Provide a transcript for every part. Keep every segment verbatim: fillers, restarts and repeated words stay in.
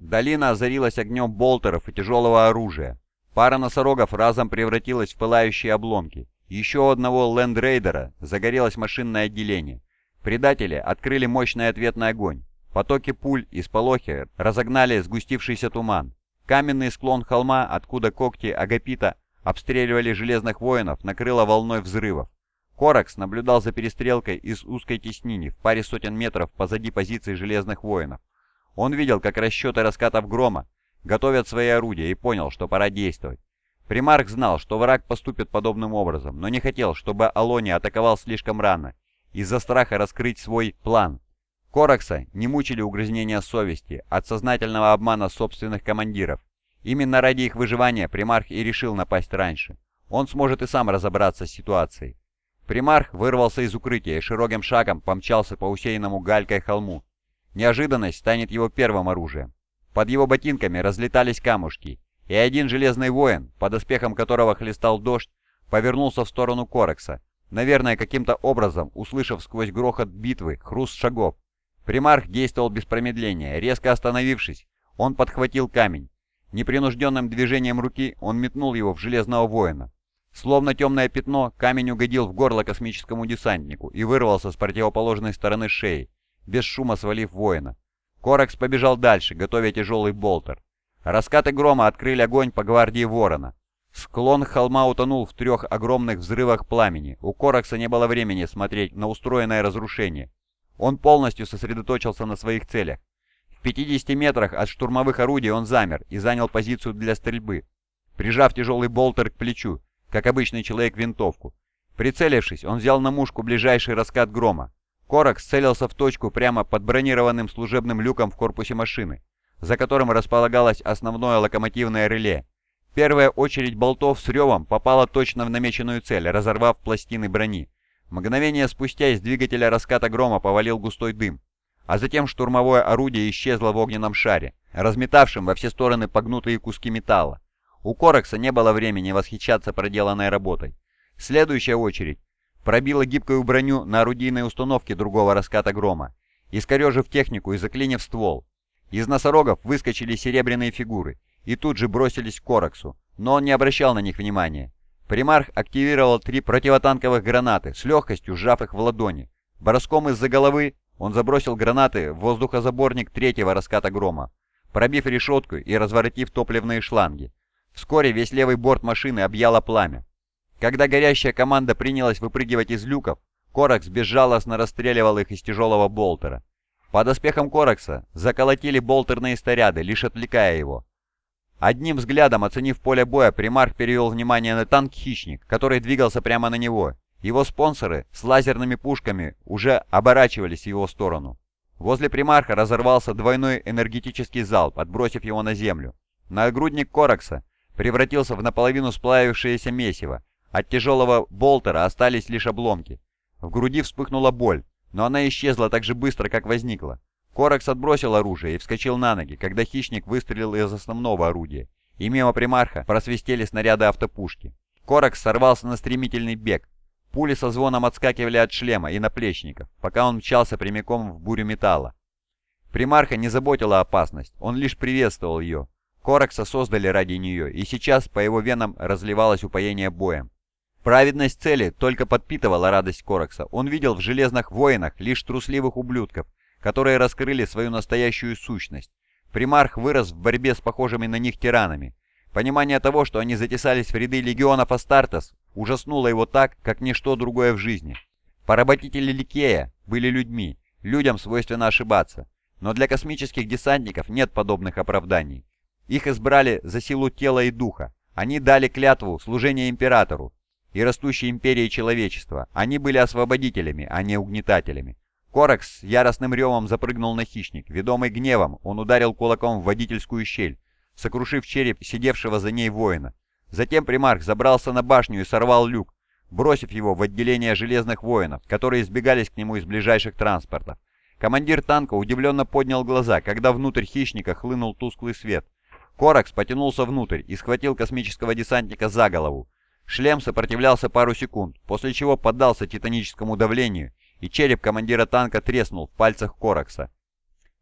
Долина озарилась огнем болтеров и тяжелого оружия. Пара носорогов разом превратилась в пылающие обломки. Еще у одного лендрейдера загорелось машинное отделение. Предатели открыли мощный ответный огонь. Потоки пуль и сполохи разогнали сгустившийся туман. Каменный склон холма, откуда когти Агапита обстреливали железных воинов, накрыло волной взрывов. Коракс наблюдал за перестрелкой из узкой теснини в паре сотен метров позади позиций железных воинов. Он видел, как расчеты раскатов грома готовят свои орудия, и понял, что пора действовать. Примарх знал, что враг поступит подобным образом, но не хотел, чтобы Алони атаковал слишком рано, из-за страха раскрыть свой план. Коракса не мучили угрызнения совести от сознательного обмана собственных командиров. Именно ради их выживания Примарх и решил напасть раньше. Он сможет и сам разобраться с ситуацией. Примарх вырвался из укрытия и широким шагом помчался по усеянному галькой холму. Неожиданность станет его первым оружием. Под его ботинками разлетались камушки, и один железный воин, под доспехом которого хлестал дождь, повернулся в сторону Коракса, наверное, каким-то образом услышав сквозь грохот битвы хруст шагов. Примарх действовал без промедления. Резко остановившись, он подхватил камень. Непринужденным движением руки он метнул его в железного воина. Словно темное пятно, камень угодил в горло космическому десантнику и вырвался с противоположной стороны шеи, без шума свалив воина. Коракс побежал дальше, готовя тяжелый болтер. Раскаты грома открыли огонь по гвардии Ворона. Склон холма утонул в трех огромных взрывах пламени. У Коракса не было времени смотреть на устроенное разрушение. Он полностью сосредоточился на своих целях. В пятидесяти метрах от штурмовых орудий он замер и занял позицию для стрельбы, прижав тяжелый болтер к плечу, как обычный человек винтовку. Прицелившись, он взял на мушку ближайший раскат грома. Коракс целился в точку прямо под бронированным служебным люком в корпусе машины, за которым располагалось основное локомотивное реле. Первая очередь болтов с ревом попала точно в намеченную цель, разорвав пластины брони. Мгновение спустя из двигателя раската грома повалил густой дым, а затем штурмовое орудие исчезло в огненном шаре, разметавшем во все стороны погнутые куски металла. У Коракса не было времени восхищаться проделанной работой. Следующая очередь пробила гибкую броню на орудийной установке другого раската грома, искорежив технику и заклинив ствол. Из носорогов выскочили серебряные фигуры и тут же бросились к Кораксу, но он не обращал на них внимания. Примарх активировал три противотанковых гранаты, с легкостью сжав их в ладони. Броском из-за головы он забросил гранаты в воздухозаборник третьего раската грома, пробив решетку и разворотив топливные шланги. Вскоре весь левый борт машины объяло пламя. Когда горящая команда принялась выпрыгивать из люков, Коракс безжалостно расстреливал их из тяжелого болтера. Под доспехом Коракса заколотили болтерные снаряды, лишь отвлекая его. Одним взглядом оценив поле боя, Примарх перевел внимание на танк «Хищник», который двигался прямо на него. Его спонсоры с лазерными пушками уже оборачивались в его сторону. Возле Примарха разорвался двойной энергетический залп, отбросив его на землю. Нагрудник Коракса превратился в наполовину сплавившееся месиво. От тяжелого болтера остались лишь обломки. В груди вспыхнула боль, но она исчезла так же быстро, как возникла. Коракс отбросил оружие и вскочил на ноги, когда «Хищник» выстрелил из основного орудия, и мимо Примарха просвистели снаряды автопушки. Коракс сорвался на стремительный бег. Пули со звоном отскакивали от шлема и наплечников, пока он мчался прямиком в бурю металла. Примарха не заботила опасность, он лишь приветствовал ее. Коракса создали ради нее, и сейчас по его венам разливалось упоение боем. Праведность цели только подпитывала радость Коракса. Он видел в железных воинах лишь трусливых ублюдков, которые раскрыли свою настоящую сущность. Примарх вырос в борьбе с похожими на них тиранами. Понимание того, что они затесались в ряды легионов Астартес, ужаснуло его так, как ничто другое в жизни. Поработители Ликея были людьми, людям свойственно ошибаться, но для космических десантников нет подобных оправданий. Их избрали за силу тела и духа, они дали клятву служения императору и растущей империи человечества, они были освободителями, а не угнетателями. Коракс с яростным ревом запрыгнул на «Хищник», ведомый гневом, он ударил кулаком в водительскую щель, сокрушив череп сидевшего за ней воина. Затем Примарх забрался на башню и сорвал люк, бросив его в отделение железных воинов, которые сбегались к нему из ближайших транспортов. Командир танка удивленно поднял глаза, когда внутрь «Хищника» хлынул тусклый свет. Коракс потянулся внутрь и схватил космического десантника за голову. Шлем сопротивлялся пару секунд, после чего поддался титаническому давлению, и череп командира танка треснул в пальцах Коракса.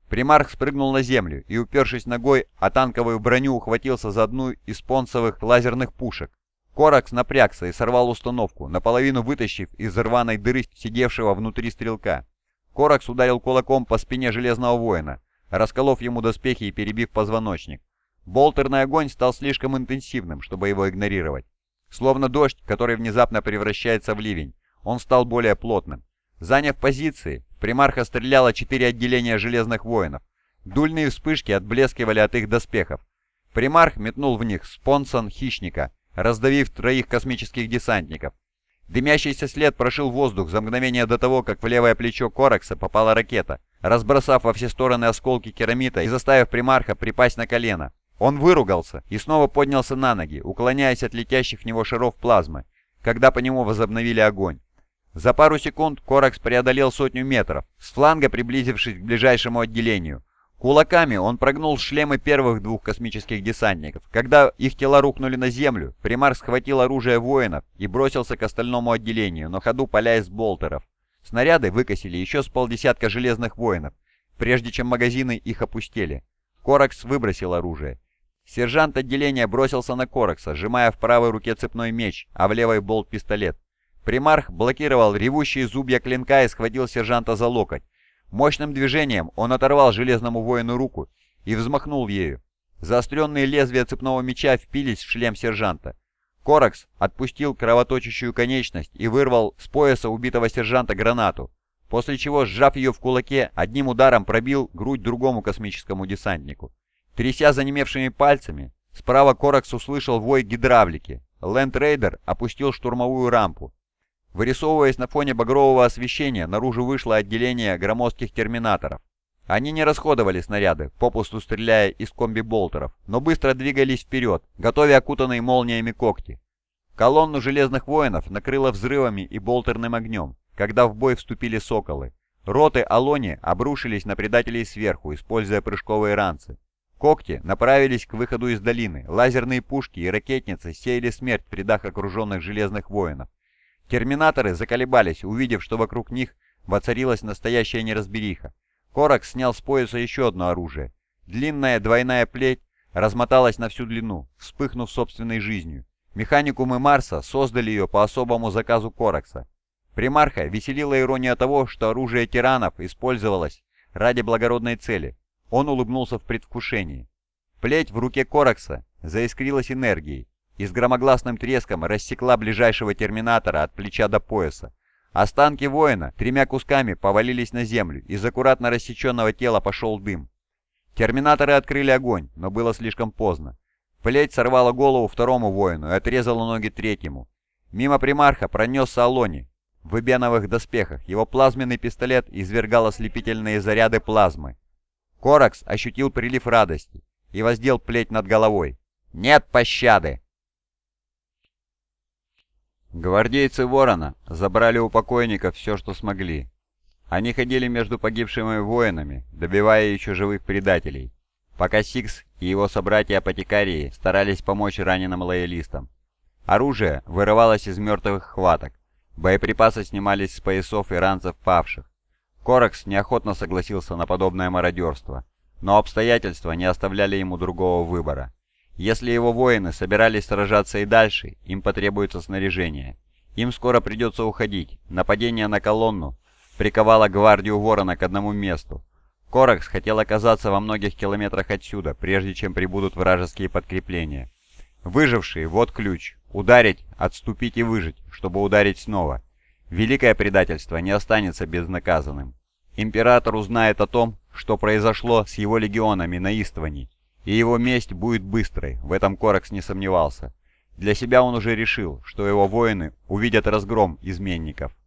Примарх спрыгнул на землю и, упершись ногой о танковую броню, ухватился за одну из понцовых лазерных пушек. Коракс напрягся и сорвал установку, наполовину вытащив из рваной дыры сидевшего внутри стрелка. Коракс ударил кулаком по спине Железного Воина, расколов ему доспехи и перебив позвоночник. Болтерный огонь стал слишком интенсивным, чтобы его игнорировать. Словно дождь, который внезапно превращается в ливень, он стал более плотным. Заняв позиции, в примарха стреляло четыре отделения Железных Воинов. Дульные вспышки отблескивали от их доспехов. Примарх метнул в них спонсон хищника, раздавив троих космических десантников. Дымящийся след прошил воздух за мгновение до того, как в левое плечо Коракса попала ракета, разбросав во все стороны осколки керамита и заставив примарха припасть на колено. Он выругался и снова поднялся на ноги, уклоняясь от летящих в него шаров плазмы, когда по нему возобновили огонь. За пару секунд Коракс преодолел сотню метров, с фланга приблизившись к ближайшему отделению. Кулаками он прогнул шлемы первых двух космических десантников. Когда их тела рухнули на землю, примарх схватил оружие воинов и бросился к остальному отделению, на ходу паляя с болтеров. Снаряды выкосили еще с полдесятка Железных Воинов, прежде чем магазины их опустили. Коракс выбросил оружие. Сержант отделения бросился на Коракса, сжимая в правой руке цепной меч, а в левой болт-пистолет. Примарх блокировал ревущие зубья клинка и схватил сержанта за локоть. Мощным движением он оторвал Железному Воину руку и взмахнул ею. Заостренные лезвия цепного меча впились в шлем сержанта. Коракс отпустил кровоточащую конечность и вырвал с пояса убитого сержанта гранату, после чего, сжав ее в кулаке, одним ударом пробил грудь другому космическому десантнику. Тряся занемевшими пальцами, справа Коракс услышал вой гидравлики. Ленд-рейдер опустил штурмовую рампу. Вырисовываясь на фоне багрового освещения, наружу вышло отделение громоздких терминаторов. Они не расходовали снаряды, попусту стреляя из комби-болтеров, но быстро двигались вперед, готовя окутанные молниями когти. Колонну Железных Воинов накрыло взрывами и болтерным огнем, когда в бой вступили соколы. Роты Алони обрушились на предателей сверху, используя прыжковые ранцы. Когти направились к выходу из долины, лазерные пушки и ракетницы сеяли смерть в рядах окруженных Железных Воинов. Терминаторы заколебались, увидев, что вокруг них воцарилась настоящая неразбериха. Коракс снял с пояса еще одно оружие. Длинная двойная плеть размоталась на всю длину, вспыхнув собственной жизнью. Механикумы Марса создали ее по особому заказу Коракса. Примарха веселила ирония того, что оружие тиранов использовалось ради благородной цели. Он улыбнулся в предвкушении. Плеть в руке Коракса заискрилась энергией и с громогласным треском рассекла ближайшего терминатора от плеча до пояса. Останки воина тремя кусками повалились на землю, из аккуратно рассеченного тела пошел дым. Терминаторы открыли огонь, но было слишком поздно. Плеть сорвала голову второму воину и отрезала ноги третьему. Мимо примарха пронесся Алони в эбеновых доспехах. Его плазменный пистолет извергал ослепительные заряды плазмы. Коракс ощутил прилив радости и воздел плеть над головой. «Нет пощады!» Гвардейцы Ворона забрали у покойников все, что смогли. Они ходили между погибшими воинами, добивая еще живых предателей, пока Сикс и его собратья-апотекарии старались помочь раненым лоялистам. Оружие вырывалось из мертвых хваток, боеприпасы снимались с поясов и ранцев павших. Коракс неохотно согласился на подобное мародерство, но обстоятельства не оставляли ему другого выбора. Если его воины собирались сражаться и дальше, им потребуется снаряжение. Им скоро придется уходить. Нападение на колонну приковало гвардию Ворона к одному месту. Коракс хотел оказаться во многих километрах отсюда, прежде чем прибудут вражеские подкрепления. Выжившие, вот ключ. Ударить, отступить и выжить, чтобы ударить снова. Великое предательство не останется безнаказанным. Император узнает о том, что произошло с его легионами на Истване, и его месть будет быстрой, в этом Коракс не сомневался. Для себя он уже решил, что его воины увидят разгром изменников.